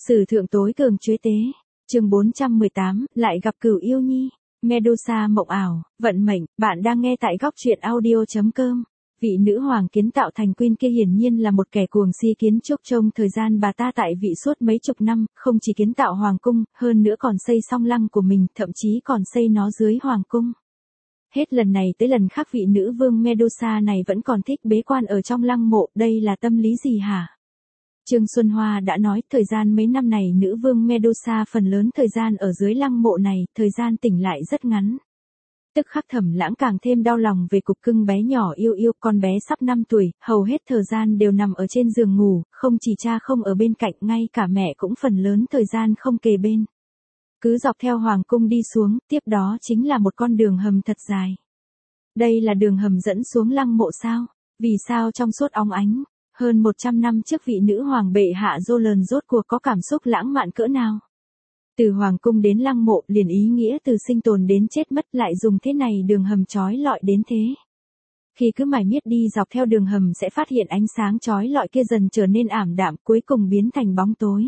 Sử thượng tối cường chuế tế. Chương 418, lại gặp Cửu Yêu Nhi. Medusa mộng ảo, vận mệnh, bạn đang nghe tại góc truyện audio.com. Vị nữ hoàng kiến tạo thành Queen kia hiển nhiên là một kẻ cuồng si kiến trúc, trong thời gian bà ta tại vị suốt mấy chục năm, không chỉ kiến tạo hoàng cung, hơn nữa còn xây xong lăng của mình, thậm chí còn xây nó dưới hoàng cung. Hết lần này tới lần khác vị nữ vương Medusa này vẫn còn thích bế quan ở trong lăng mộ, đây là tâm lý gì hả? Trương Xuân Hoa đã nói, thời gian mấy năm này nữ vương Medusa phần lớn thời gian ở dưới lăng mộ này, thời gian tỉnh lại rất ngắn. Tức khắc Thẩm Lãng càng thêm đau lòng về cục cưng bé nhỏ yêu yêu, con bé sắp 5 tuổi, hầu hết thời gian đều nằm ở trên giường ngủ, không chỉ cha không ở bên cạnh, ngay cả mẹ cũng phần lớn thời gian không kề bên. Cứ dọc theo hoàng cung đi xuống, tiếp đó chính là một con đường hầm thật dài. Đây là đường hầm dẫn xuống lăng mộ sao? Vì sao trong suốt óng ánh? Hơn 100 năm trước vị nữ hoàng bệ hạ Jolen rốt cuộc có cảm xúc lãng mạn cỡ nào? Từ hoàng cung đến lăng mộ liền ý nghĩa từ sinh tồn đến chết mất, lại dùng thế này đường hầm chói lọi đến thế. Khi cứ mải miết đi dọc theo đường hầm sẽ phát hiện ánh sáng chói lọi kia dần trở nên ảm đạm, cuối cùng biến thành bóng tối.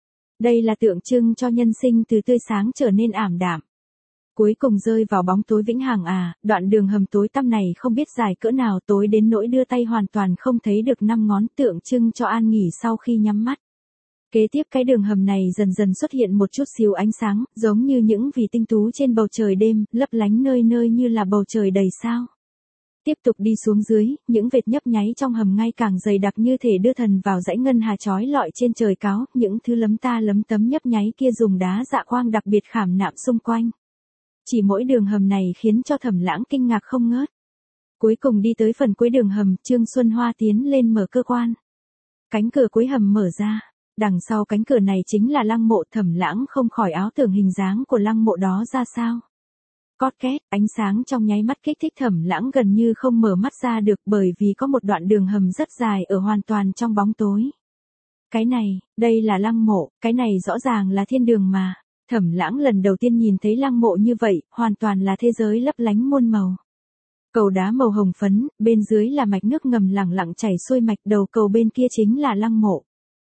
Đây là tượng trưng cho nhân sinh từ tươi sáng trở nên ảm đạm, cuối cùng rơi vào bóng tối vĩnh hằng à. Đoạn đường hầm tối tăm này không biết dài cỡ nào, tối đến nỗi đưa tay hoàn toàn không thấy được 5 ngón, tượng trưng cho an nghỉ sau khi nhắm mắt. Kế tiếp cái đường hầm này dần dần xuất hiện một chút xíu ánh sáng, giống như những vì tinh tú trên bầu trời đêm, lấp lánh nơi nơi như là bầu trời đầy sao. Tiếp tục đi xuống dưới, những vệt nhấp nháy trong hầm ngày càng dày đặc như thể đưa thần vào dãy ngân hà chói lọi trên trời cao, những thứ lấm ta lấm tấm nhấp nháy kia dùng đá dạ quang đặc biệt khảm nạm xung quanh. Chỉ mỗi đường hầm này khiến cho Thẩm Lãng kinh ngạc không ngớt. Cuối cùng đi tới phần cuối đường hầm, Trương Xuân Hoa tiến lên mở cơ quan. Cánh cửa cuối hầm mở ra. Đằng sau cánh cửa này chính là lăng mộ. Thẩm Lãng không khỏi ảo tưởng hình dáng của lăng mộ đó ra sao. Cót két, ánh sáng trong nháy mắt kích thích Thẩm Lãng gần như không mở mắt ra được, bởi vì có một đoạn đường hầm rất dài ở hoàn toàn trong bóng tối. Cái này, đây là lăng mộ, cái này rõ ràng là thiên đường mà. Thẩm Lãng lần đầu tiên nhìn thấy lăng mộ như vậy, hoàn toàn là thế giới lấp lánh muôn màu. Cầu đá màu hồng phấn, bên dưới là mạch nước ngầm lẳng lặng chảy xuôi mạch, đầu cầu bên kia chính là lăng mộ.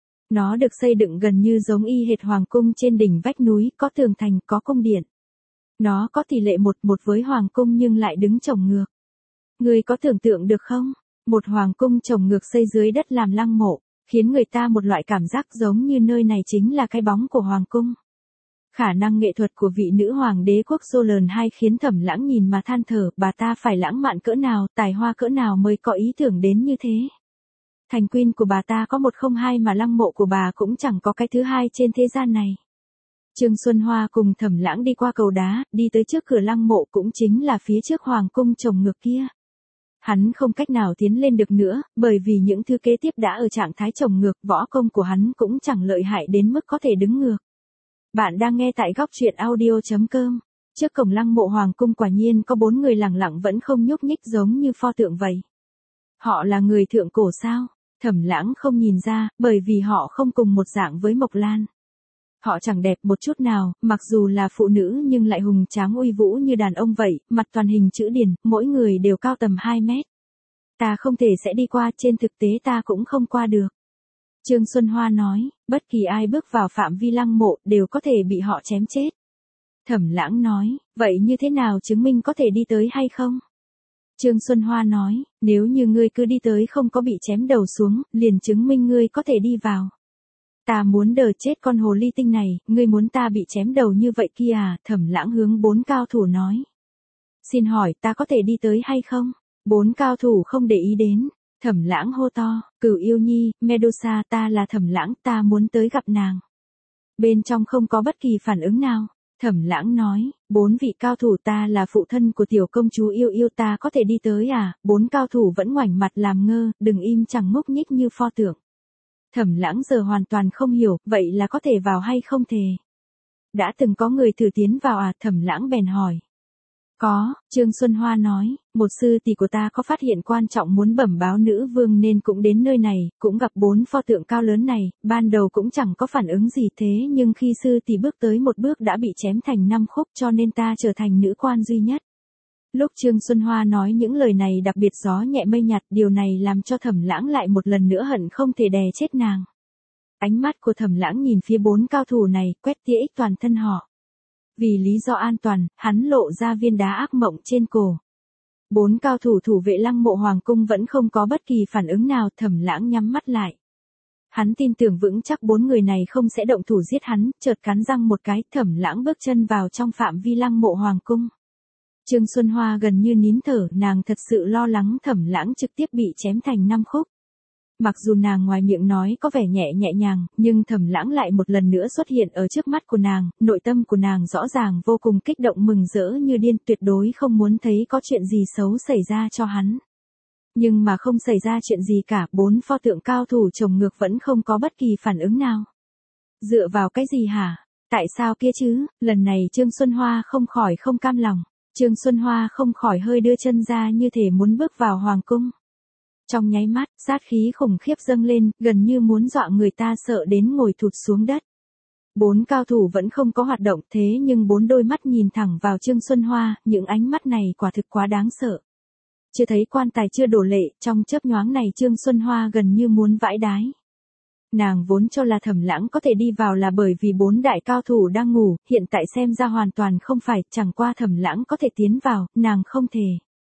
Nó được xây dựng gần như giống y hệt hoàng cung trên đỉnh vách núi, có tường thành, có cung điện. Nó có tỷ lệ 1:1 với hoàng cung nhưng lại đứng chồng ngược. Người có tưởng tượng được không? Một hoàng cung chồng ngược xây dưới đất làm lăng mộ, khiến người ta một loại cảm giác giống như nơi này chính là cái bóng của hoàng cung. Khả năng nghệ thuật của vị nữ hoàng đế quốc Jolen II khiến Thẩm Lãng nhìn mà than thở, bà ta phải lãng mạn cỡ nào, tài hoa cỡ nào mới có ý tưởng đến như thế. Thành Queen của bà ta có 102 mà lăng mộ của bà cũng chẳng có cái thứ hai trên thế gian này. Trương Xuân Hoa cùng Thẩm Lãng đi qua cầu đá, đi tới trước cửa lăng mộ, cũng chính là phía trước hoàng cung chồng ngược kia. Hắn không cách nào tiến lên được nữa, bởi vì những thứ kế tiếp đã ở trạng thái chồng ngược, võ công của hắn cũng chẳng lợi hại đến mức có thể đứng ngược. Bạn đang nghe tại góc truyện audio.com. Trước cổng lăng mộ hoàng cung quả nhiên có 4 người lẳng lặng vẫn không nhúc nhích, giống như pho tượng vậy. Họ là người thượng cổ sao? Thẩm Lãng không nhìn ra, bởi vì họ không cùng một dạng với Mộc Lan. Họ chẳng đẹp một chút nào, mặc dù là phụ nữ nhưng lại hùng tráng uy vũ như đàn ông vậy, mặt toàn hình chữ điền, mỗi người đều cao tầm 2 mét. Ta không thể sẽ đi qua, trên thực tế ta cũng không qua được. Trương Xuân Hoa nói, bất kỳ ai bước vào phạm vi lăng mộ đều có thể bị họ chém chết. Thẩm Lãng nói, vậy như thế nào chứng minh có thể đi tới hay không? Trương Xuân Hoa nói, nếu như ngươi cứ đi tới không có bị chém đầu xuống, liền chứng minh ngươi có thể đi vào. Ta muốn đờ chết con hồ ly tinh này, ngươi muốn ta bị chém đầu như vậy kia à? Thẩm Lãng hướng 4 cao thủ nói. Xin hỏi ta có thể đi tới hay không? 4 cao thủ không để ý đến. Thẩm Lãng hô to, Cửu Yêu Nhi, Medusa, ta là Thẩm Lãng, ta muốn tới gặp nàng. Bên trong không có bất kỳ phản ứng nào. Thẩm Lãng nói, 4 vị cao thủ, ta là phụ thân của tiểu công chúa yêu yêu, ta có thể đi tới à? 4 cao thủ vẫn ngoảnh mặt làm ngơ, đừng im chẳng ngốc nhích như pho tượng. Thẩm Lãng giờ hoàn toàn không hiểu, vậy là có thể vào hay không thể? Đã từng có người thử tiến vào à? Thẩm Lãng bèn hỏi. Có, Trương Xuân Hoa nói, một sư tỷ của ta có phát hiện quan trọng muốn bẩm báo nữ vương nên cũng đến nơi này, cũng gặp 4 pho tượng cao lớn này, ban đầu cũng chẳng có phản ứng gì, thế nhưng khi sư tỷ bước tới một bước đã bị chém thành 5 khúc, cho nên ta trở thành nữ quan duy nhất. Lúc Trương Xuân Hoa nói những lời này đặc biệt gió nhẹ mây nhạt, điều này làm cho Thẩm Lãng lại một lần nữa hận không thể đè chết nàng. Ánh mắt của Thẩm Lãng nhìn phía 4 cao thủ này, quét tia ích toàn thân họ. Vì lý do an toàn, hắn lộ ra viên đá ác mộng trên cổ. 4 cao thủ thủ vệ Lăng Mộ Hoàng cung vẫn không có bất kỳ phản ứng nào, Thẩm Lãng nhắm mắt lại. Hắn tin tưởng vững chắc 4 người này không sẽ động thủ giết hắn, chợt cắn răng một cái, Thẩm Lãng bước chân vào trong phạm vi Lăng Mộ Hoàng cung. Trương Xuân Hoa gần như nín thở, nàng thật sự lo lắng Thẩm Lãng trực tiếp bị chém thành 5 khúc. Mặc dù nàng ngoài miệng nói có vẻ nhẹ nhàng, nhưng Thẩm Lãng lại một lần nữa xuất hiện ở trước mắt của nàng, nội tâm của nàng rõ ràng vô cùng kích động mừng rỡ như điên, tuyệt đối không muốn thấy có chuyện gì xấu xảy ra cho hắn. Nhưng mà không xảy ra chuyện gì cả, 4 pho tượng cao thủ chồng ngược vẫn không có bất kỳ phản ứng nào. Dựa vào cái gì hả? Tại sao kia chứ? Lần này Trương Xuân Hoa không khỏi không cam lòng. Trương Xuân Hoa không khỏi hơi đưa chân ra như thể muốn bước vào hoàng cung. Trong nháy mắt, sát khí khủng khiếp dâng lên, gần như muốn dọa người ta sợ đến ngồi thụt xuống đất. 4 cao thủ vẫn không có hoạt động, thế nhưng 4 đôi mắt nhìn thẳng vào Trương Xuân Hoa, những ánh mắt này quả thực quá đáng sợ. Chưa thấy quan tài chưa đổ lệ, trong chớp nhoáng này Trương Xuân Hoa gần như muốn vãi đái. Nàng vốn cho là Thẩm Lãng có thể đi vào là bởi vì 4 đại cao thủ đang ngủ, hiện tại xem ra hoàn toàn không phải, chẳng qua Thẩm Lãng có thể tiến vào, nàng không thể.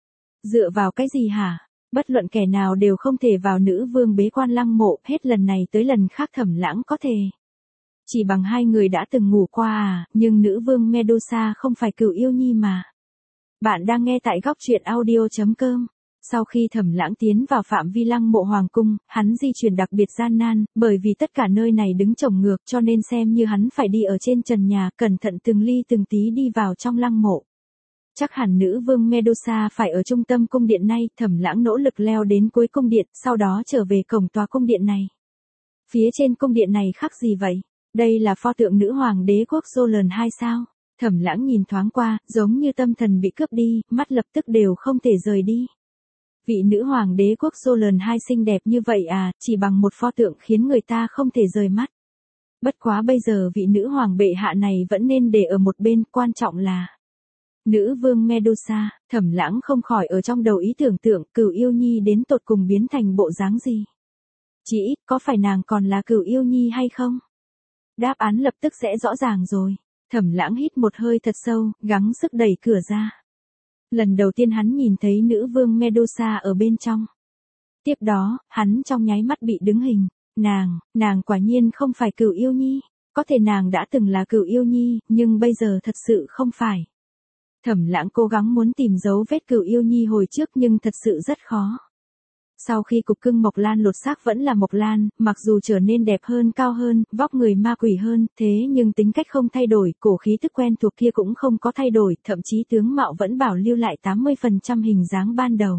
Dựa vào cái gì hả? Bất luận kẻ nào đều không thể vào nữ vương bế quan Lăng Mộ, hết lần này tới lần khác Thẩm Lãng có thể. Chỉ bằng 2 người đã từng ngủ qua à, nhưng nữ vương Medusa không phải Cửu Yêu Nhi mà. Bạn đang nghe tại góc truyện audio.com. Sau khi Thẩm Lãng tiến vào phạm vi Lăng Mộ Hoàng cung, hắn di chuyển đặc biệt gian nan, bởi vì tất cả nơi này đứng chồng ngược cho nên xem như hắn phải đi ở trên trần nhà, cẩn thận từng ly từng tí đi vào trong lăng mộ. Chắc hẳn nữ vương Medusa phải ở trung tâm cung điện này, Thẩm Lãng nỗ lực leo đến cuối cung điện, sau đó trở về cổng tòa cung điện này. Phía trên cung điện này khác gì vậy? Đây là pho tượng nữ hoàng đế quốc Dolan hay sao? Thẩm Lãng nhìn thoáng qua, giống như tâm thần bị cướp đi, mắt lập tức đều không thể rời đi. Vị nữ hoàng đế quốc Dolan hay xinh đẹp như vậy à, chỉ bằng một pho tượng khiến người ta không thể rời mắt. Bất quá bây giờ vị nữ hoàng bệ hạ này vẫn nên để ở một bên, quan trọng là nữ vương Medusa. Thẩm Lãng không khỏi ở trong đầu ý tưởng tượng Cửu Yêu Nhi đến tột cùng biến thành bộ dáng gì. Chỉ ít có phải nàng còn là Cửu Yêu Nhi hay không? Đáp án lập tức sẽ rõ ràng rồi. Thẩm Lãng hít một hơi thật sâu, gắng sức đẩy cửa ra. Lần đầu tiên hắn nhìn thấy nữ vương Medusa ở bên trong. Tiếp đó, hắn trong nháy mắt bị đứng hình. Nàng quả nhiên không phải Cửu Yêu Nhi. Có thể nàng đã từng là Cửu Yêu Nhi, nhưng bây giờ thật sự không phải. Thẩm Lãng cố gắng muốn tìm dấu vết Cửu Yêu Nhi hồi trước nhưng thật sự rất khó. Sau khi cục cưng Mộc Lan lột xác vẫn là Mộc Lan, mặc dù trở nên đẹp hơn, cao hơn, vóc người ma quỷ hơn, thế nhưng tính cách không thay đổi, cổ khí tức quen thuộc kia cũng không có thay đổi, thậm chí tướng mạo vẫn bảo lưu lại 80% hình dáng ban đầu.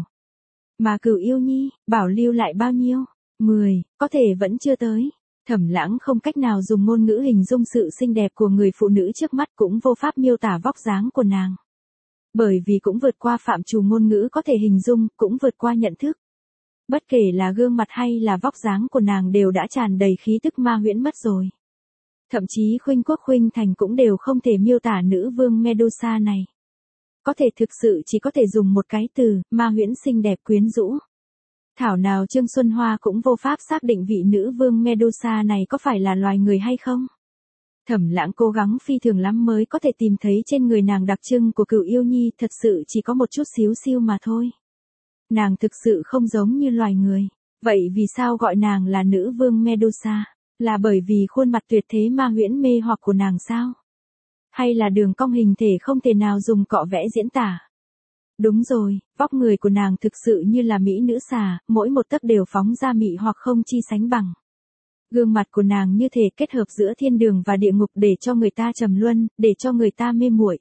Mà Cửu Yêu Nhi, bảo lưu lại bao nhiêu? 10, có thể vẫn chưa tới. Thẩm Lãng không cách nào dùng ngôn ngữ hình dung sự xinh đẹp của người phụ nữ trước mắt, cũng vô pháp miêu tả vóc dáng của nàng. Bởi vì cũng vượt qua phạm trù ngôn ngữ có thể hình dung, cũng vượt qua nhận thức. Bất kể là gương mặt hay là vóc dáng của nàng đều đã tràn đầy khí tức ma huyễn mất rồi. Thậm chí Khuynh Quốc Khuynh Thành cũng đều không thể miêu tả nữ vương Medusa này. Có thể thực sự chỉ có thể dùng một cái từ, ma huyễn xinh đẹp quyến rũ. Thảo nào Trương Xuân Hoa cũng vô pháp xác định vị nữ vương Medusa này có phải là loài người hay không. Thẩm Lãng cố gắng phi thường lắm mới có thể tìm thấy trên người nàng đặc trưng của Cửu Yêu Nhi, thật sự chỉ có một chút xíu xiu mà thôi. Nàng thực sự không giống như loài người. Vậy vì sao gọi nàng là nữ vương Medusa? Là bởi vì khuôn mặt tuyệt thế ma huyễn mê hoặc của nàng sao? Hay là đường cong hình thể không thể nào dùng cọ vẽ diễn tả? Đúng rồi, vóc người của nàng thực sự như là mỹ nữ xà, mỗi một tấc đều phóng ra mị hoặc không chi sánh bằng. Gương mặt của nàng như thể kết hợp giữa thiên đường và địa ngục để cho người ta trầm luân, để cho người ta mê muội.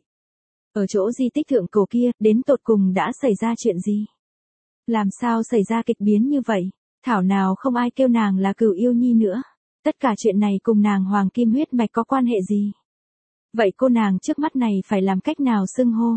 Ở chỗ di tích thượng cổ kia, đến tột cùng đã xảy ra chuyện gì? Làm sao xảy ra kịch biến như vậy? Thảo nào không ai kêu nàng là Cửu Yêu Nhi nữa. Tất cả chuyện này cùng nàng hoàng kim huyết mạch có quan hệ gì? Vậy cô nàng trước mắt này phải làm cách nào xưng hô?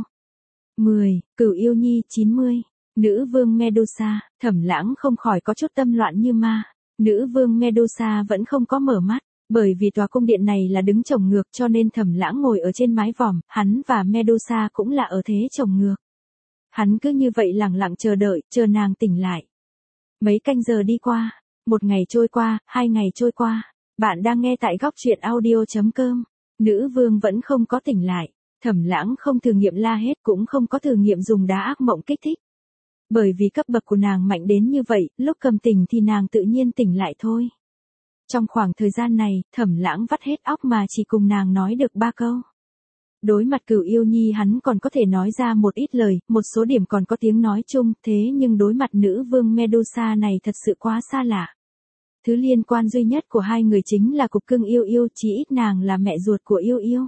10, Cửu Yêu Nhi 90, nữ vương Medusa. Thẩm Lãng không khỏi có chút tâm loạn như ma. Nữ vương Medusa vẫn không có mở mắt, bởi vì tòa cung điện này là đứng chồng ngược cho nên Thẩm Lãng ngồi ở trên mái vòm, hắn và Medusa cũng là ở thế chồng ngược. Hắn cứ như vậy lặng lặng chờ đợi, chờ nàng tỉnh lại. Mấy canh giờ đi qua, 1 ngày trôi qua, 2 ngày trôi qua, Bạn đang nghe tại góc truyện audio.com. Nữ vương vẫn không có tỉnh lại. Thẩm Lãng không thử nghiệm la hết cũng không có thử nghiệm dùng đá ác mộng kích thích. Bởi vì cấp bậc của nàng mạnh đến như vậy, lúc cầm tỉnh thì nàng tự nhiên tỉnh lại thôi. Trong khoảng thời gian này, Thẩm Lãng vắt hết óc mà chỉ cùng nàng nói được 3 câu. Đối mặt Cửu Yêu Nhi hắn còn có thể nói ra một ít lời, một số điểm còn có tiếng nói chung, thế nhưng đối mặt nữ vương Medusa này thật sự quá xa lạ. Thứ liên quan duy nhất của hai người chính là cục cưng Yêu Yêu, chỉ ít nàng là mẹ ruột của Yêu Yêu.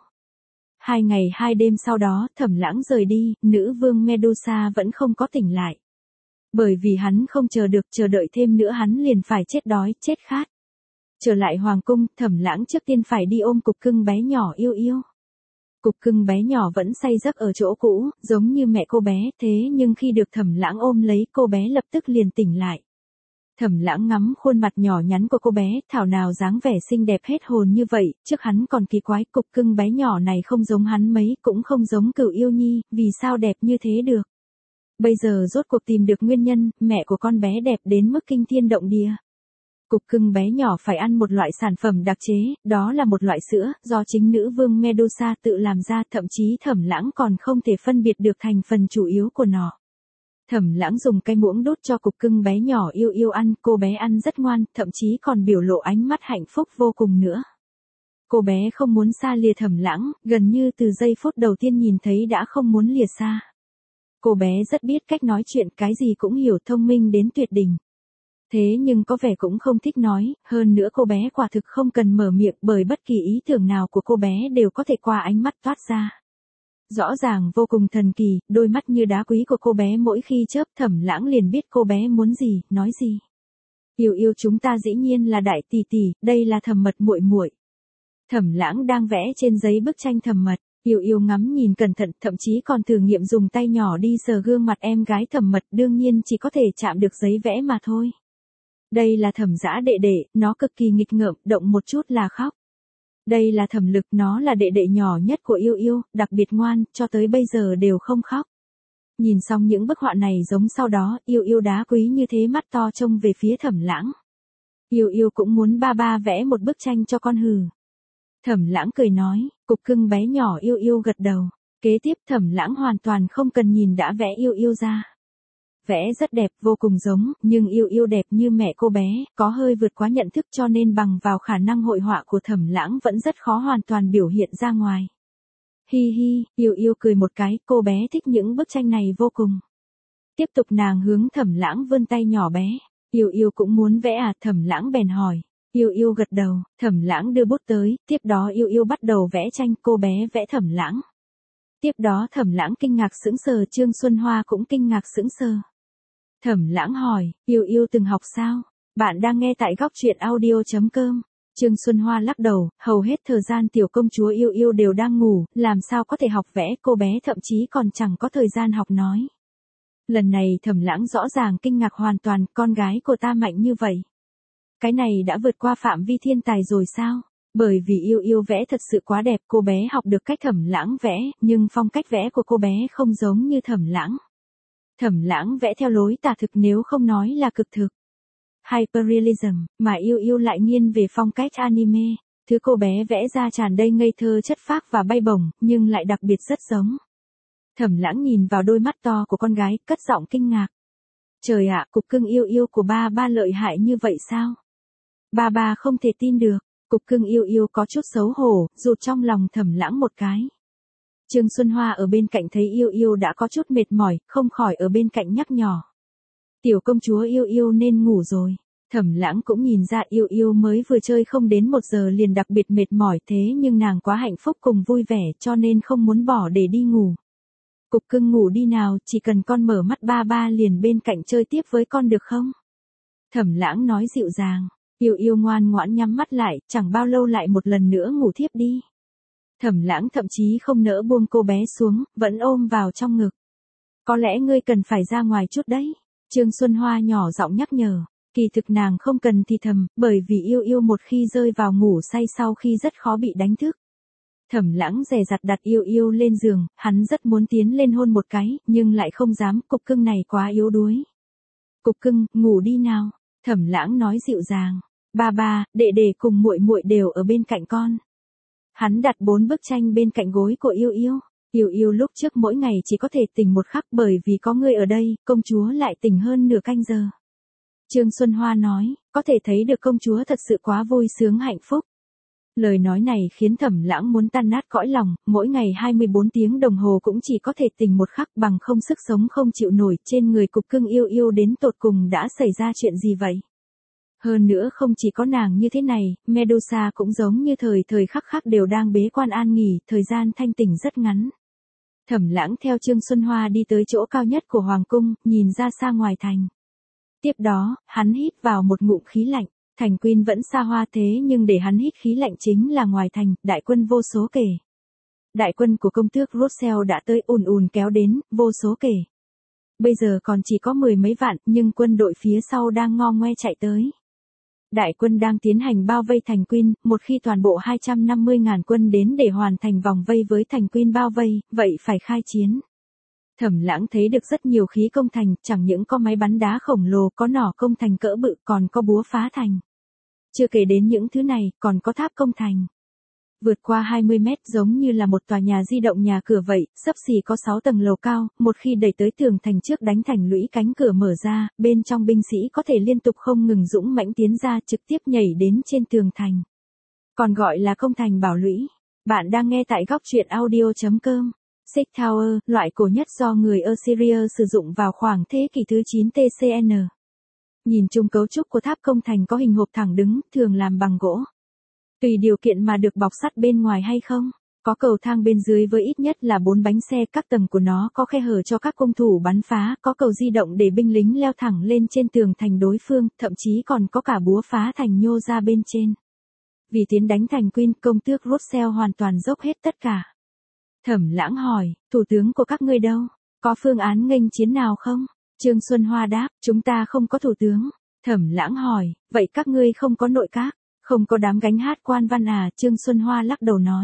2 ngày 2 đêm sau đó, Thẩm Lãng rời đi, nữ vương Medusa vẫn không có tỉnh lại. Bởi vì hắn không chờ đợi thêm nữa hắn liền phải chết đói, chết khát. Trở lại hoàng cung, Thẩm Lãng trước tiên phải đi ôm cục cưng bé nhỏ Yêu Yêu. Cục cưng bé nhỏ vẫn say giấc ở chỗ cũ, giống như mẹ cô bé, thế nhưng khi được Thẩm Lãng ôm lấy, cô bé lập tức liền tỉnh lại. Thẩm Lãng ngắm khuôn mặt nhỏ nhắn của cô bé, thảo nào dáng vẻ xinh đẹp hết hồn như vậy, trước hắn còn kỳ quái, cục cưng bé nhỏ này không giống hắn mấy, cũng không giống Cửu Yêu Nhi, vì sao đẹp như thế được. Bây giờ rốt cuộc tìm được nguyên nhân, mẹ của con bé đẹp đến mức kinh thiên động địa. Cục cưng bé nhỏ phải ăn một loại sản phẩm đặc chế, đó là một loại sữa, do chính nữ vương Medusa tự làm ra, thậm chí Thẩm Lãng còn không thể phân biệt được thành phần chủ yếu của nó. Thẩm Lãng dùng cái muỗng đút cho cục cưng bé nhỏ Yêu Yêu ăn, cô bé ăn rất ngoan, thậm chí còn biểu lộ ánh mắt hạnh phúc vô cùng nữa. Cô bé không muốn xa lìa Thẩm Lãng, gần như từ giây phút đầu tiên nhìn thấy đã không muốn lìa xa. Cô bé rất biết cách nói chuyện, cái gì cũng hiểu, thông minh đến tuyệt đỉnh. Thế nhưng có vẻ cũng không thích nói, hơn nữa cô bé quả thực không cần mở miệng bởi bất kỳ ý tưởng nào của cô bé đều có thể qua ánh mắt toát ra. Rõ ràng vô cùng thần kỳ, đôi mắt như đá quý của cô bé mỗi khi chớp, Thẩm Lãng liền biết cô bé muốn gì, nói gì. Yêu Yêu chúng ta dĩ nhiên là đại tỷ tỷ, đây là Thẩm Mật muội muội. Thẩm Lãng đang vẽ trên giấy bức tranh Thẩm Mật, Yêu Yêu ngắm nhìn cẩn thận, thậm chí còn thử nghiệm dùng tay nhỏ đi sờ gương mặt em gái Thẩm Mật, đương nhiên chỉ có thể chạm được giấy vẽ mà thôi. Đây là Thẩm Dã đệ đệ, nó cực kỳ nghịch ngợm, động một chút là khóc. Đây là Thẩm Lực, nó là đệ đệ nhỏ nhất của Yêu Yêu, đặc biệt ngoan, cho tới bây giờ đều không khóc. Nhìn xong những bức họa này giống sau đó, Yêu Yêu đá quý như thế mắt to trông về phía Thẩm Lãng. Yêu Yêu cũng muốn ba ba vẽ một bức tranh cho con hừ. Thẩm Lãng cười nói, cục cưng bé nhỏ Yêu Yêu gật đầu. Kế tiếp Thẩm Lãng hoàn toàn không cần nhìn đã vẽ Yêu Yêu ra. Vẽ rất đẹp, vô cùng giống, nhưng Yêu Yêu đẹp như mẹ cô bé, có hơi vượt quá nhận thức cho nên bằng vào khả năng hội họa của Thẩm Lãng vẫn rất khó hoàn toàn biểu hiện ra ngoài. Hi hi, Yêu Yêu cười một cái, cô bé thích những bức tranh này vô cùng. Tiếp tục nàng hướng Thẩm Lãng vươn tay nhỏ bé. Yêu Yêu cũng muốn vẽ à, Thẩm Lãng bèn hỏi. Yêu Yêu gật đầu, Thẩm Lãng đưa bút tới, tiếp đó Yêu Yêu bắt đầu vẽ tranh, cô bé vẽ Thẩm Lãng. Tiếp đó Thẩm Lãng kinh ngạc sững sờ, Trương Xuân Hoa cũng kinh ngạc sững sờ. Thẩm Lãng hỏi, Yêu Yêu từng học sao? Bạn đang nghe tại góc truyện audio.com. Trương Xuân Hoa lắc đầu, hầu hết thời gian tiểu công chúa Yêu Yêu đều đang ngủ, làm sao có thể học vẽ, cô bé thậm chí còn chẳng có thời gian học nói. Lần này Thẩm Lãng rõ ràng kinh ngạc hoàn toàn, con gái của ta mạnh như vậy. Cái này đã vượt qua phạm vi thiên tài rồi sao? Bởi vì Yêu Yêu vẽ thật sự quá đẹp, cô bé học được cách Thẩm Lãng vẽ, nhưng phong cách vẽ của cô bé không giống như Thẩm Lãng. Thẩm Lãng vẽ theo lối tả thực nếu không nói là cực thực. Hyperrealism, mà Yêu Yêu lại nghiêng về phong cách anime. Thứ cô bé vẽ ra tràn đầy ngây thơ chất phác và bay bổng, nhưng lại đặc biệt rất giống. Thẩm Lãng nhìn vào đôi mắt to của con gái, cất giọng kinh ngạc. Trời ạ, cục cưng Yêu Yêu của ba ba lợi hại như vậy sao? Ba ba không thể tin được, cục cưng Yêu Yêu có chút xấu hổ, rụt trong lòng Thẩm Lãng một cái. Trương Xuân Hoa ở bên cạnh thấy Yêu Yêu đã có chút mệt mỏi, không khỏi ở bên cạnh nhắc nhở. Tiểu công chúa Yêu Yêu nên ngủ rồi. Thẩm Lãng cũng nhìn ra Yêu Yêu mới vừa chơi không đến 1 giờ liền đặc biệt mệt mỏi, thế nhưng nàng quá hạnh phúc cùng vui vẻ cho nên không muốn bỏ để đi ngủ. Cục cưng ngủ đi nào, chỉ cần con mở mắt ba ba liền bên cạnh chơi tiếp với con được không? Thẩm Lãng nói dịu dàng. Yêu Yêu ngoan ngoãn nhắm mắt lại, chẳng bao lâu lại một lần nữa ngủ thiếp đi. Thẩm Lãng thậm chí không nỡ buông cô bé xuống, vẫn ôm vào trong ngực. Có lẽ ngươi cần phải ra ngoài chút đấy. Trương Xuân Hoa nhỏ giọng nhắc nhở. Kỳ thực nàng không cần thì thầm, bởi vì Yêu Yêu một khi rơi vào ngủ say sau khi rất khó bị đánh thức. Thẩm Lãng dè dặt đặt Yêu Yêu lên giường, hắn rất muốn tiến lên hôn một cái, nhưng lại không dám, cục cưng này quá yếu đuối. Cục cưng, ngủ đi nào. Thẩm Lãng nói dịu dàng. Ba ba, đệ đệ cùng muội muội đều ở bên cạnh con. Hắn đặt 4 bức tranh bên cạnh gối của Yêu Yêu. Yêu Yêu lúc trước mỗi ngày chỉ có thể tỉnh một khắc bởi vì có ngươi ở đây, công chúa lại tỉnh hơn nửa canh giờ. Trương Xuân Hoa nói, có thể thấy được công chúa thật sự quá vui sướng hạnh phúc. Lời nói này khiến Thẩm Lãng muốn tan nát cõi lòng, mỗi ngày 24 tiếng đồng hồ cũng chỉ có thể tỉnh một khắc bằng không sức sống không chịu nổi, trên người cục cưng Yêu Yêu đến tột cùng đã xảy ra chuyện gì vậy? Hơn nữa không chỉ có nàng như thế này, Medusa cũng giống như thời khắc khắc đều đang bế quan an nghỉ, thời gian thanh tỉnh rất ngắn. Thẩm Lãng theo Trương Xuân Hoa đi tới chỗ cao nhất của Hoàng cung, nhìn ra xa ngoài thành. Tiếp đó, hắn hít vào một ngụm khí lạnh. Thành Quyên vẫn xa hoa thế nhưng để hắn hít khí lạnh chính là ngoài thành, đại quân vô số kể. Đại quân của công tước Russell đã tới ùn ùn kéo đến, vô số kể. Bây giờ còn chỉ có 10 mấy vạn, nhưng quân đội phía sau đang ngo ngoe chạy tới. Đại quân đang tiến hành bao vây Thành Quyên, một khi toàn bộ 250.000 quân đến để hoàn thành vòng vây với Thành Quyên bao vây, vậy phải khai chiến. Thẩm Lãng thấy được rất nhiều khí công thành, chẳng những có máy bắn đá khổng lồ, có nỏ công thành cỡ bự, còn có búa phá thành. Chưa kể đến những thứ này, còn có tháp công thành. Vượt qua 20 mét giống như là một tòa nhà di động nhà cửa vậy, xấp xỉ có 6 tầng lầu cao, một khi đẩy tới tường thành trước đánh thành lũy cánh cửa mở ra, bên trong binh sĩ có thể liên tục không ngừng dũng mãnh tiến ra trực tiếp nhảy đến trên tường thành. Còn gọi là công thành bảo lũy. Bạn đang nghe tại góc truyện audio.com. Siege Tower, loại cổ nhất do người Assyria sử dụng vào khoảng thế kỷ thứ 9 TCN. Nhìn chung cấu trúc của tháp công thành có hình hộp thẳng đứng, thường làm bằng gỗ. Tùy điều kiện mà được bọc sắt bên ngoài hay không. Có cầu thang bên dưới với ít nhất là 4 bánh xe, các tầng của nó có khe hở cho các cung thủ bắn phá, có cầu di động để binh lính leo thẳng lên trên tường thành đối phương, thậm chí còn có cả búa phá thành nhô ra bên trên. Vì tiến đánh Thành Quyên, công tước Russell hoàn toàn dốc hết tất cả. Thẩm Lãng hỏi, thủ tướng của các ngươi đâu? Có phương án nghênh chiến nào không? Trương Xuân Hoa đáp, chúng ta không có thủ tướng. Thẩm Lãng hỏi, vậy các ngươi không có nội các, không có đám gánh hát quan văn à? Trương Xuân Hoa lắc đầu nói.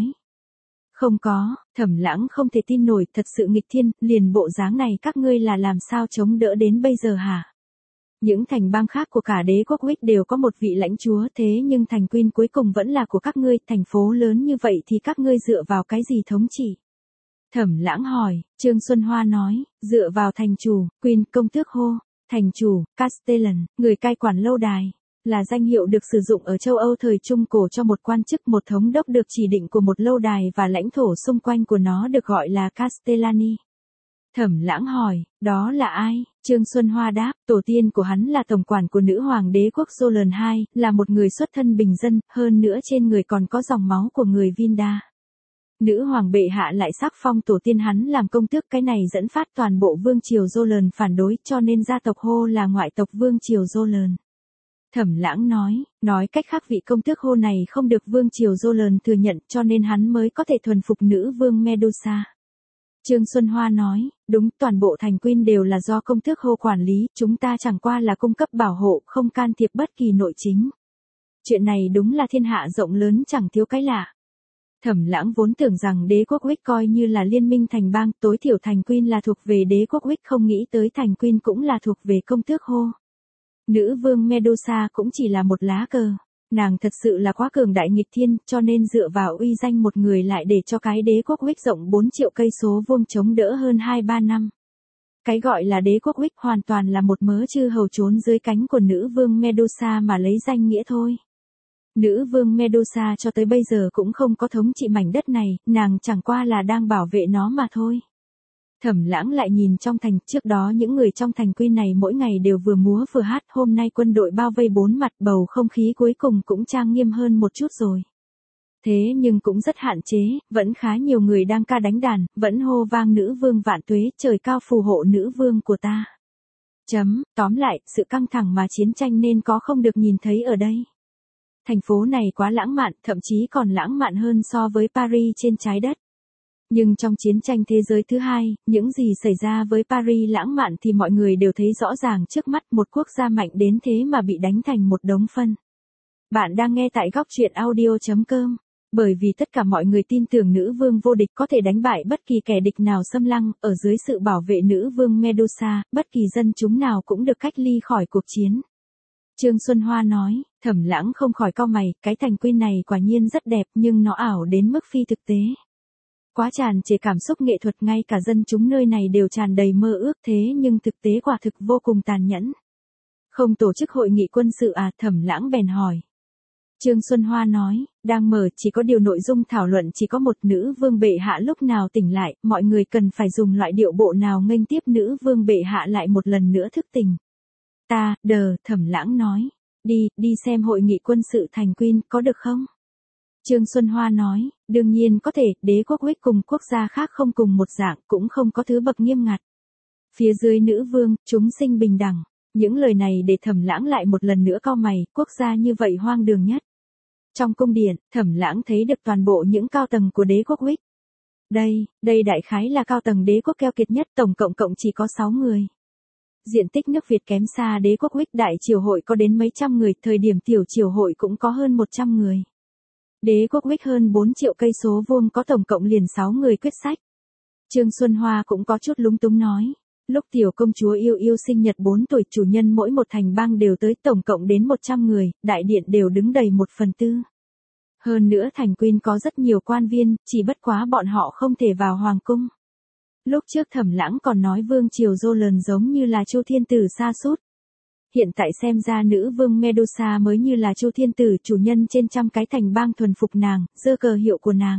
Không có. Thẩm Lãng không thể tin nổi, thật sự nghịch thiên, liền bộ dáng này các ngươi là làm sao chống đỡ đến bây giờ hả? Những thành bang khác của cả đế quốc Wick đều có một vị lãnh chúa, thế nhưng Thành Quyên cuối cùng vẫn là của các ngươi, thành phố lớn như vậy thì các ngươi dựa vào cái gì thống trị? Thẩm Lãng hỏi. Trương Xuân Hoa nói, dựa vào thành chủ, Queen, công tước hô, thành chủ, Castellan, người cai quản lâu đài, là danh hiệu được sử dụng ở châu Âu thời Trung Cổ cho một quan chức, một thống đốc được chỉ định của một lâu đài và lãnh thổ xung quanh của nó được gọi là Castellani. Thẩm Lãng hỏi, đó là ai? Trương Xuân Hoa đáp, tổ tiên của hắn là tổng quản của nữ hoàng đế quốc Jolan II, là một người xuất thân bình dân, hơn nữa trên người còn có dòng máu của người Vinda. Nữ hoàng bệ hạ lại sắc phong tổ tiên hắn làm công tước, cái này dẫn phát toàn bộ vương triều Jolan phản đối, cho nên gia tộc Hô là ngoại tộc vương triều Jolan. Thẩm Lãng nói cách khác vị công tước Hô này không được vương triều Jolan thừa nhận, cho nên hắn mới có thể thuần phục nữ vương Medusa. Trương Xuân Hoa nói, đúng, toàn bộ Thành Quyên đều là do công tước Hô quản lý, chúng ta chẳng qua là cung cấp bảo hộ, không can thiệp bất kỳ nội chính. Chuyện này đúng là thiên hạ rộng lớn chẳng thiếu cái lạ. Thẩm Lãng vốn tưởng rằng đế quốc Wick coi như là liên minh thành bang, tối thiểu Thành Quyên là thuộc về đế quốc Wick, không nghĩ tới Thành Quyên cũng là thuộc về công tước Hô. Nữ vương Medusa cũng chỉ là một lá cờ. Nàng thật sự là quá cường đại nghịch thiên, cho nên dựa vào uy danh một người lại để cho cái đế quốc Wick rộng 4 triệu cây số vuông chống đỡ hơn 2-3 năm. Cái gọi là đế quốc Wick hoàn toàn là một mớ chư hầu trốn dưới cánh của nữ vương Medusa mà lấy danh nghĩa thôi. Nữ vương Medusa cho tới bây giờ cũng không có thống trị mảnh đất này, nàng chẳng qua là đang bảo vệ nó mà thôi. Thẩm Lãng lại nhìn trong thành, trước đó những người trong Thành Quyên này mỗi ngày đều vừa múa vừa hát, hôm nay quân đội bao vây 4 mặt, bầu không khí cuối cùng cũng trang nghiêm hơn một chút rồi. Thế nhưng cũng rất hạn chế, vẫn khá nhiều người đang ca đánh đàn, vẫn hô vang nữ vương vạn tuế, trời cao phù hộ nữ vương của ta. Tóm lại, sự căng thẳng mà chiến tranh nên có không được nhìn thấy ở đây. Thành phố này quá lãng mạn, thậm chí còn lãng mạn hơn so với Paris trên trái đất. Nhưng trong chiến tranh thế giới thứ hai, những gì xảy ra với Paris lãng mạn thì mọi người đều thấy rõ ràng trước mắt, một quốc gia mạnh đến thế mà bị đánh thành một đống phân. Bạn đang nghe tại góc truyện audio.com. Bởi vì tất cả mọi người tin tưởng nữ vương vô địch có thể đánh bại bất kỳ kẻ địch nào xâm lăng, ở dưới sự bảo vệ nữ vương Medusa, bất kỳ dân chúng nào cũng được cách ly khỏi cuộc chiến. Trương Xuân Hoa nói, Thẩm Lãng không khỏi cau mày, cái thành quy này quả nhiên rất đẹp nhưng nó ảo đến mức phi thực tế. Quá tràn trề cảm xúc nghệ thuật, ngay cả dân chúng nơi này đều tràn đầy mơ ước, thế nhưng thực tế quả thực vô cùng tàn nhẫn. Không tổ chức hội nghị quân sự à? Thẩm Lãng bèn hỏi. Trương Xuân Hoa nói, đang mở, chỉ có điều nội dung thảo luận chỉ có một, nữ vương bệ hạ lúc nào tỉnh lại, mọi người cần phải dùng loại điệu bộ nào nghênh tiếp nữ vương bệ hạ lại một lần nữa thức tỉnh. Thẩm Lãng nói, đi xem hội nghị quân sự thành Quyên, có được không? Trương Xuân Hoa nói, đương nhiên có thể, đế quốc Wick cùng quốc gia khác không cùng một dạng, cũng không có thứ bậc nghiêm ngặt. Phía dưới nữ vương, chúng sinh bình đẳng. Những lời này để Thẩm Lãng lại một lần nữa cau mày, quốc gia như vậy hoang đường nhất. Trong cung điện, Thẩm Lãng thấy được toàn bộ những cao tầng của đế quốc Wick. Đây đại khái là cao tầng đế quốc keo kiệt nhất, tổng cộng chỉ có 6 người. Diện tích nước Việt kém xa đế quốc Wick, đại triều hội có đến mấy trăm người, thời điểm tiểu triều hội cũng có hơn 100 người. Đế quốc Wick hơn 4 triệu cây số vuông, có tổng cộng liền 6 người quyết sách. Trương Xuân Hoa cũng có chút lúng túng nói. Lúc tiểu công chúa yêu yêu sinh nhật 4 tuổi, chủ nhân mỗi một thành bang đều tới, tổng cộng đến 100 người, đại điện đều đứng đầy 1/4. Hơn nữa thành Quyên có rất nhiều quan viên, chỉ bất quá bọn họ không thể vào hoàng cung. Lúc trước Thẩm Lãng còn nói vương triều Jolan giống như là Chu Thiên Tử sa sút. Hiện tại xem ra nữ vương Medusa mới như là Chu Thiên Tử, chủ nhân trên trăm cái thành bang thuần phục nàng, giơ cờ hiệu của nàng.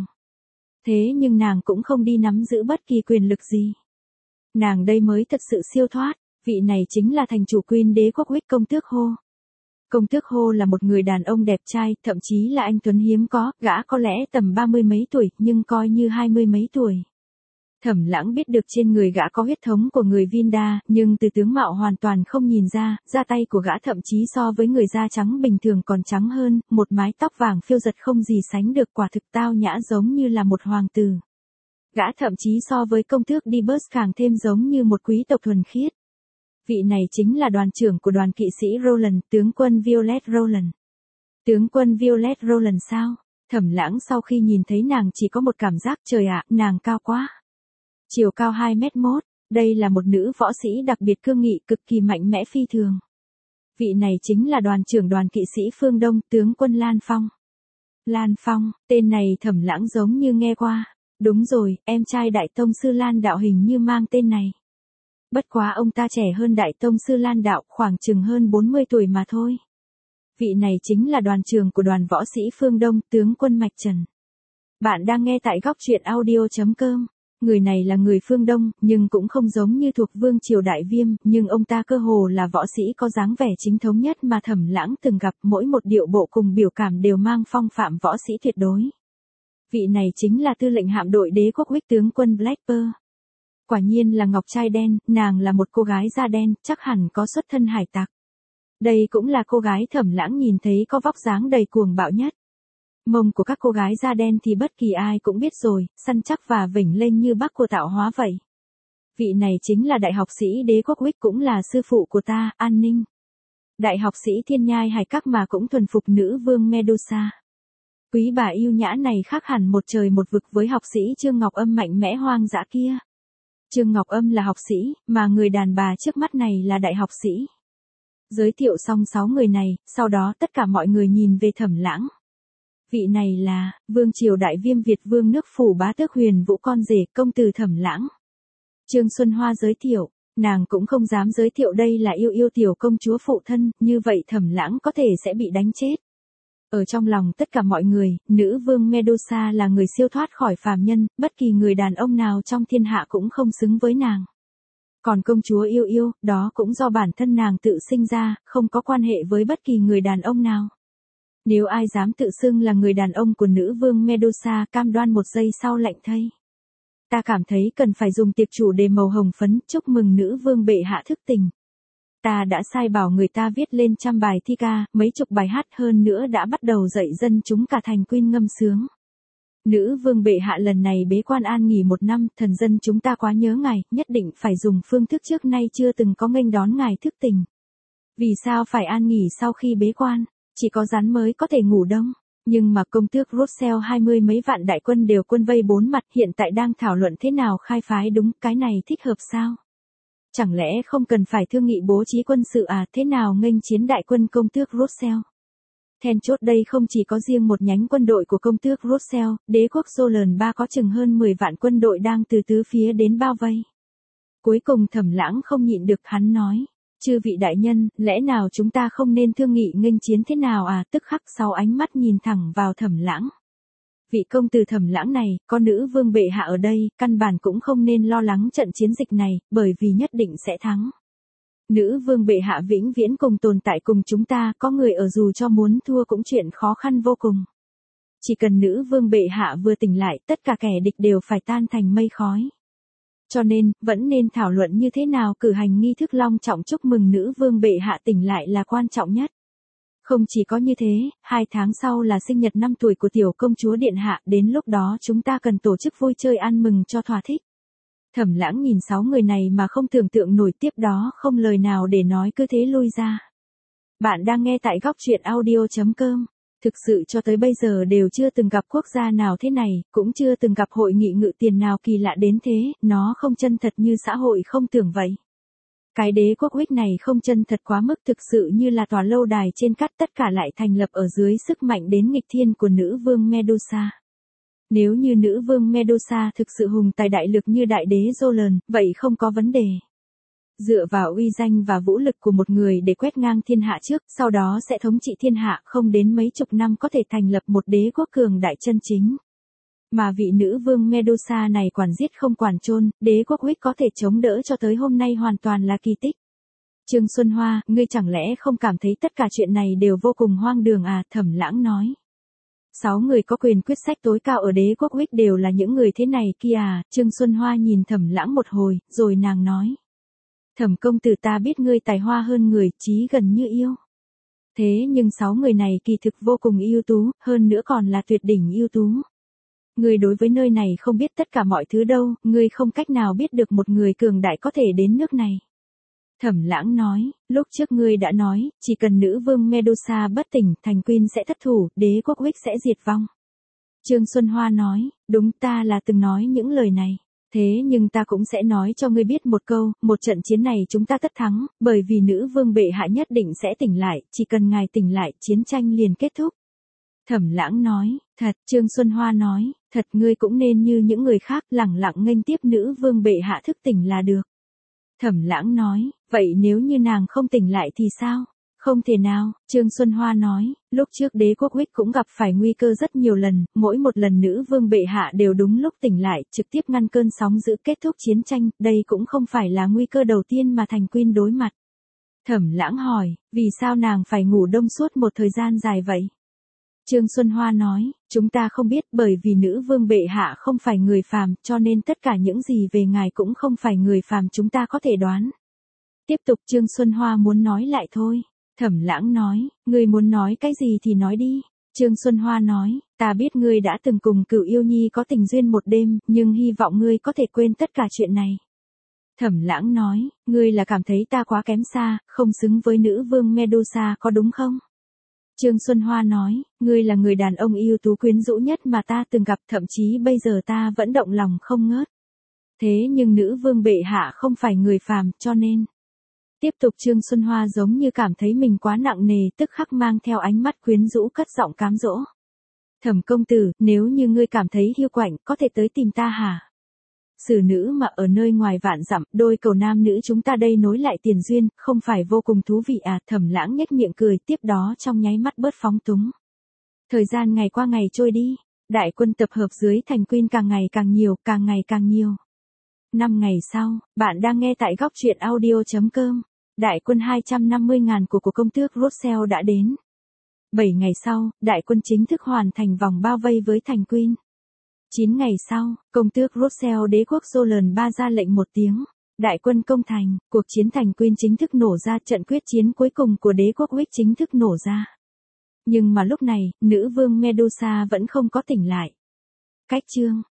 Thế nhưng nàng cũng không đi nắm giữ bất kỳ quyền lực gì. Nàng đây mới thật sự siêu thoát, vị này chính là thành chủ Quyên đế quốc Wick, công tước Hô. Công tước Hô là một người đàn ông đẹp trai, thậm chí là anh tuấn hiếm có, gã có lẽ tầm 30 mấy tuổi, nhưng coi như 20 mấy tuổi. Thẩm Lãng biết được trên người gã có huyết thống của người Vinda, nhưng từ tướng mạo hoàn toàn không nhìn ra, da tay của gã thậm chí so với người da trắng bình thường còn trắng hơn, một mái tóc vàng phiêu giật không gì sánh được, quả thực tao nhã giống như là một hoàng tử. Gã thậm chí so với công tước Dibus càng thêm giống như một quý tộc thuần khiết. Vị này chính là đoàn trưởng của đoàn kỵ sĩ Roland, tướng quân Violet Roland. Tướng quân Violet Roland sao? Thẩm Lãng sau khi nhìn thấy nàng chỉ có một cảm giác, trời ạ, nàng cao quá. Chiều cao 2m1, đây là một nữ võ sĩ đặc biệt cương nghị, cực kỳ mạnh mẽ phi thường. Vị này chính là đoàn trưởng đoàn kỵ sĩ phương Đông, tướng quân Lan Phong. Lan Phong, tên này Thẩm Lãng giống như nghe qua. Đúng rồi, em trai Đại Tông sư Lan Đạo hình như mang tên này. Bất quá ông ta trẻ hơn Đại Tông sư Lan Đạo, khoảng chừng hơn 40 tuổi mà thôi. Vị này chính là đoàn trưởng của đoàn võ sĩ phương Đông, tướng quân Mạch Trần. Bạn đang nghe tại góc truyện audio.com. Người này là người phương Đông, nhưng cũng không giống như thuộc vương triều Đại Viêm, nhưng ông ta cơ hồ là võ sĩ có dáng vẻ chính thống nhất mà Thẩm Lãng từng gặp, mỗi một điệu bộ cùng biểu cảm đều mang phong phạm võ sĩ tuyệt đối. Vị này chính là tư lệnh hạm đội đế quốc Wick, tướng quân Black Pearl. Quả nhiên là ngọc trai đen, nàng là một cô gái da đen, chắc hẳn có xuất thân hải tặc. Đây cũng là cô gái Thẩm Lãng nhìn thấy có vóc dáng đầy cuồng bạo nhất. Mông của các cô gái da đen thì bất kỳ ai cũng biết rồi, săn chắc và vểnh lên như bác của tạo hóa vậy. Vị này chính là đại học sĩ đế quốc Wick, cũng là sư phụ của ta, An Ninh. Đại học sĩ thiên nhai hải các mà cũng thuần phục nữ vương Medusa. Quý bà yêu nhã này khác hẳn một trời một vực với học sĩ Trương Ngọc Âm mạnh mẽ hoang dã kia. Trương Ngọc Âm là học sĩ, mà người đàn bà trước mắt này là đại học sĩ. Giới thiệu xong 6 người này, sau đó tất cả mọi người nhìn về Thẩm Lãng. Vị này là vương triều Đại Viêm Việt vương nước Phủ Bá Tước Huyền Vũ con rể công tử Thẩm Lãng. Trương Xuân Hoa giới thiệu, nàng cũng không dám giới thiệu đây là yêu yêu tiểu công chúa phụ thân, như vậy Thẩm Lãng có thể sẽ bị đánh chết. Ở trong lòng tất cả mọi người, nữ vương Medusa là người siêu thoát khỏi phàm nhân, bất kỳ người đàn ông nào trong thiên hạ cũng không xứng với nàng. Còn công chúa yêu yêu, đó cũng do bản thân nàng tự sinh ra, không có quan hệ với bất kỳ người đàn ông nào. Nếu ai dám tự xưng là người đàn ông của nữ vương Medusa, cam đoan một giây sau lạnh thây. Ta cảm thấy cần phải dùng tiệc chủ đề màu hồng phấn, chúc mừng nữ vương bệ hạ thức tỉnh. Ta đã sai bảo người ta viết lên trăm bài thi ca, mấy chục bài hát, hơn nữa đã bắt đầu dạy dân chúng cả thành Quyên ngâm sướng. Nữ vương bệ hạ lần này bế quan an nghỉ 1 năm, thần dân chúng ta quá nhớ ngài, nhất định phải dùng phương thức trước nay chưa từng có nghênh đón ngài thức tỉnh. Vì sao phải an nghỉ sau khi bế quan? Chỉ có rắn mới có thể ngủ đông. Nhưng mà công tước Russell 20 mấy vạn đại quân đều quân vây 4 mặt, hiện tại đang thảo luận thế nào khai phái đúng, cái này thích hợp sao? Chẳng lẽ không cần phải thương nghị bố trí quân sự à, thế nào nghênh chiến đại quân công tước Russell? Then chốt đây không chỉ có riêng một nhánh quân đội của công tước Russell, đế quốc Roland III có chừng hơn 10 vạn quân đội đang từ tứ phía đến bao vây. Cuối cùng Thẩm Lãng không nhịn được, hắn nói: "Chư vị đại nhân, lẽ nào chúng ta không nên thương nghị nghênh chiến thế nào à?" Tức khắc 6 ánh mắt nhìn thẳng vào Thẩm Lãng. Vị công tử Thẩm Lãng này, có nữ vương bệ hạ ở đây, căn bản cũng không nên lo lắng trận chiến dịch này, bởi vì nhất định sẽ thắng. Nữ vương bệ hạ vĩnh viễn cùng tồn tại cùng chúng ta, có người ở dù cho muốn thua cũng chuyện khó khăn vô cùng. Chỉ cần nữ vương bệ hạ vừa tỉnh lại, tất cả kẻ địch đều phải tan thành mây khói. Cho nên, vẫn nên thảo luận như thế nào cử hành nghi thức long trọng chúc mừng nữ vương bệ hạ tỉnh lại là quan trọng nhất. Không chỉ có như thế, 2 tháng sau là sinh nhật 5 tuổi của tiểu công chúa điện hạ, đến lúc đó chúng ta cần tổ chức vui chơi ăn mừng cho thỏa thích. Thẩm Lãng nhìn 6 người này mà không tưởng tượng nổi, tiếp đó không lời nào để nói cứ thế lui ra. Bạn đang nghe tại góc truyện audio.com. Thực sự cho tới bây giờ đều chưa từng gặp quốc gia nào thế này, cũng chưa từng gặp hội nghị ngự tiền nào kỳ lạ đến thế, nó không chân thật như xã hội không tưởng vậy. Cái đế quốc Wick này không chân thật quá mức, thực sự như là tòa lâu đài trên cát, tất cả lại thành lập ở dưới sức mạnh đến nghịch thiên của nữ vương Medusa. Nếu như nữ vương Medusa thực sự hùng tài đại lực như đại đế Roland, vậy không có vấn đề. Dựa vào uy danh và vũ lực của một người để quét ngang thiên hạ trước, sau đó sẽ thống trị thiên hạ, không đến mấy chục năm có thể thành lập một đế quốc cường đại chân chính. Mà vị nữ vương Medusa này quản giết không quản chôn, đế quốc Wick có thể chống đỡ cho tới hôm nay hoàn toàn là kỳ tích. Trương Xuân Hoa, ngươi chẳng lẽ không cảm thấy tất cả chuyện này đều vô cùng hoang đường à? Thẩm Lãng nói. 6 người có quyền quyết sách tối cao ở đế quốc Wick đều là những người thế này kia à? Trương Xuân Hoa nhìn Thẩm Lãng một hồi, rồi nàng nói: "Thẩm công tử, ta biết ngươi tài hoa hơn người, trí gần như yêu. Thế nhưng 6 người này kỳ thực vô cùng ưu tú, hơn nữa còn là tuyệt đỉnh ưu tú. Ngươi đối với nơi này không biết tất cả mọi thứ đâu, ngươi không cách nào biết được một người cường đại có thể đến nước này." Thẩm Lãng nói: "Lúc trước ngươi đã nói, chỉ cần nữ vương Medusa bất tỉnh, Thành Quyên sẽ thất thủ, đế quốc Wick sẽ diệt vong." Trương Xuân Hoa nói: "Đúng, ta là từng nói những lời này. Thế nhưng ta cũng sẽ nói cho ngươi biết một câu, một trận chiến này chúng ta tất thắng, bởi vì nữ vương bệ hạ nhất định sẽ tỉnh lại, chỉ cần ngài tỉnh lại, chiến tranh liền kết thúc." Thẩm Lãng nói: "Thật." Trương Xuân Hoa nói: "Thật, ngươi cũng nên như những người khác, lẳng lặng nghênh tiếp nữ vương bệ hạ thức tỉnh là được." Thẩm Lãng nói: "Vậy nếu như nàng không tỉnh lại thì sao?" "Không thể nào." Trương Xuân Hoa nói: "Lúc trước đế quốc Wick cũng gặp phải nguy cơ rất nhiều lần, mỗi một lần nữ vương bệ hạ đều đúng lúc tỉnh lại, trực tiếp ngăn cơn sóng dữ kết thúc chiến tranh, đây cũng không phải là nguy cơ đầu tiên mà Thành Quyên đối mặt." Thẩm Lãng hỏi: "Vì sao nàng phải ngủ đông suốt một thời gian dài vậy?" Trương Xuân Hoa nói: "Chúng ta không biết, bởi vì nữ vương bệ hạ không phải người phàm, cho nên tất cả những gì về ngài cũng không phải người phàm chúng ta có thể đoán." Tiếp tục Trương Xuân Hoa muốn nói lại thôi. Thẩm Lãng nói: "Ngươi muốn nói cái gì thì nói đi." Trương Xuân Hoa nói: "Ta biết ngươi đã từng cùng Cửu Yêu Nhi có tình duyên một đêm, nhưng hy vọng ngươi có thể quên tất cả chuyện này." Thẩm Lãng nói: "Ngươi là cảm thấy ta quá kém xa, không xứng với nữ vương Medusa có đúng không?" Trương Xuân Hoa nói: "Ngươi là người đàn ông ưu tú quyến rũ nhất mà ta từng gặp, thậm chí bây giờ ta vẫn động lòng không ngớt. Thế nhưng nữ vương bệ hạ không phải người phàm, cho nên..." Tiếp tục Trương Xuân Hoa giống như cảm thấy mình quá nặng nề, tức khắc mang theo ánh mắt quyến rũ cất giọng cám dỗ: "Thẩm công tử, nếu như ngươi cảm thấy hiu quạnh, có thể tới tìm ta hả? Xử nữ mà ở nơi ngoài vạn dặm, đôi cầu nam nữ chúng ta đây nối lại tiền duyên, không phải vô cùng thú vị à?" Thẩm Lãng nhếch miệng cười, tiếp đó trong nháy mắt bớt phóng túng. Thời gian ngày qua ngày trôi đi, đại quân tập hợp dưới Thành Quyên càng ngày càng nhiều, càng ngày càng nhiều. 5 ngày sau, bạn đang nghe tại góc truyện audio.com. Đại quân 250.000 của công tước Russell đã đến. 7 ngày sau, đại quân chính thức hoàn thành vòng bao vây với Thành Quyên. 9 ngày sau, công tước Russell đế quốc Roland III ra lệnh một tiếng. Đại quân công thành, cuộc chiến Thành Quyên chính thức nổ ra, trận quyết chiến cuối cùng của đế quốc Wick chính thức nổ ra. Nhưng mà lúc này, nữ vương Medusa vẫn không có tỉnh lại. Cách chương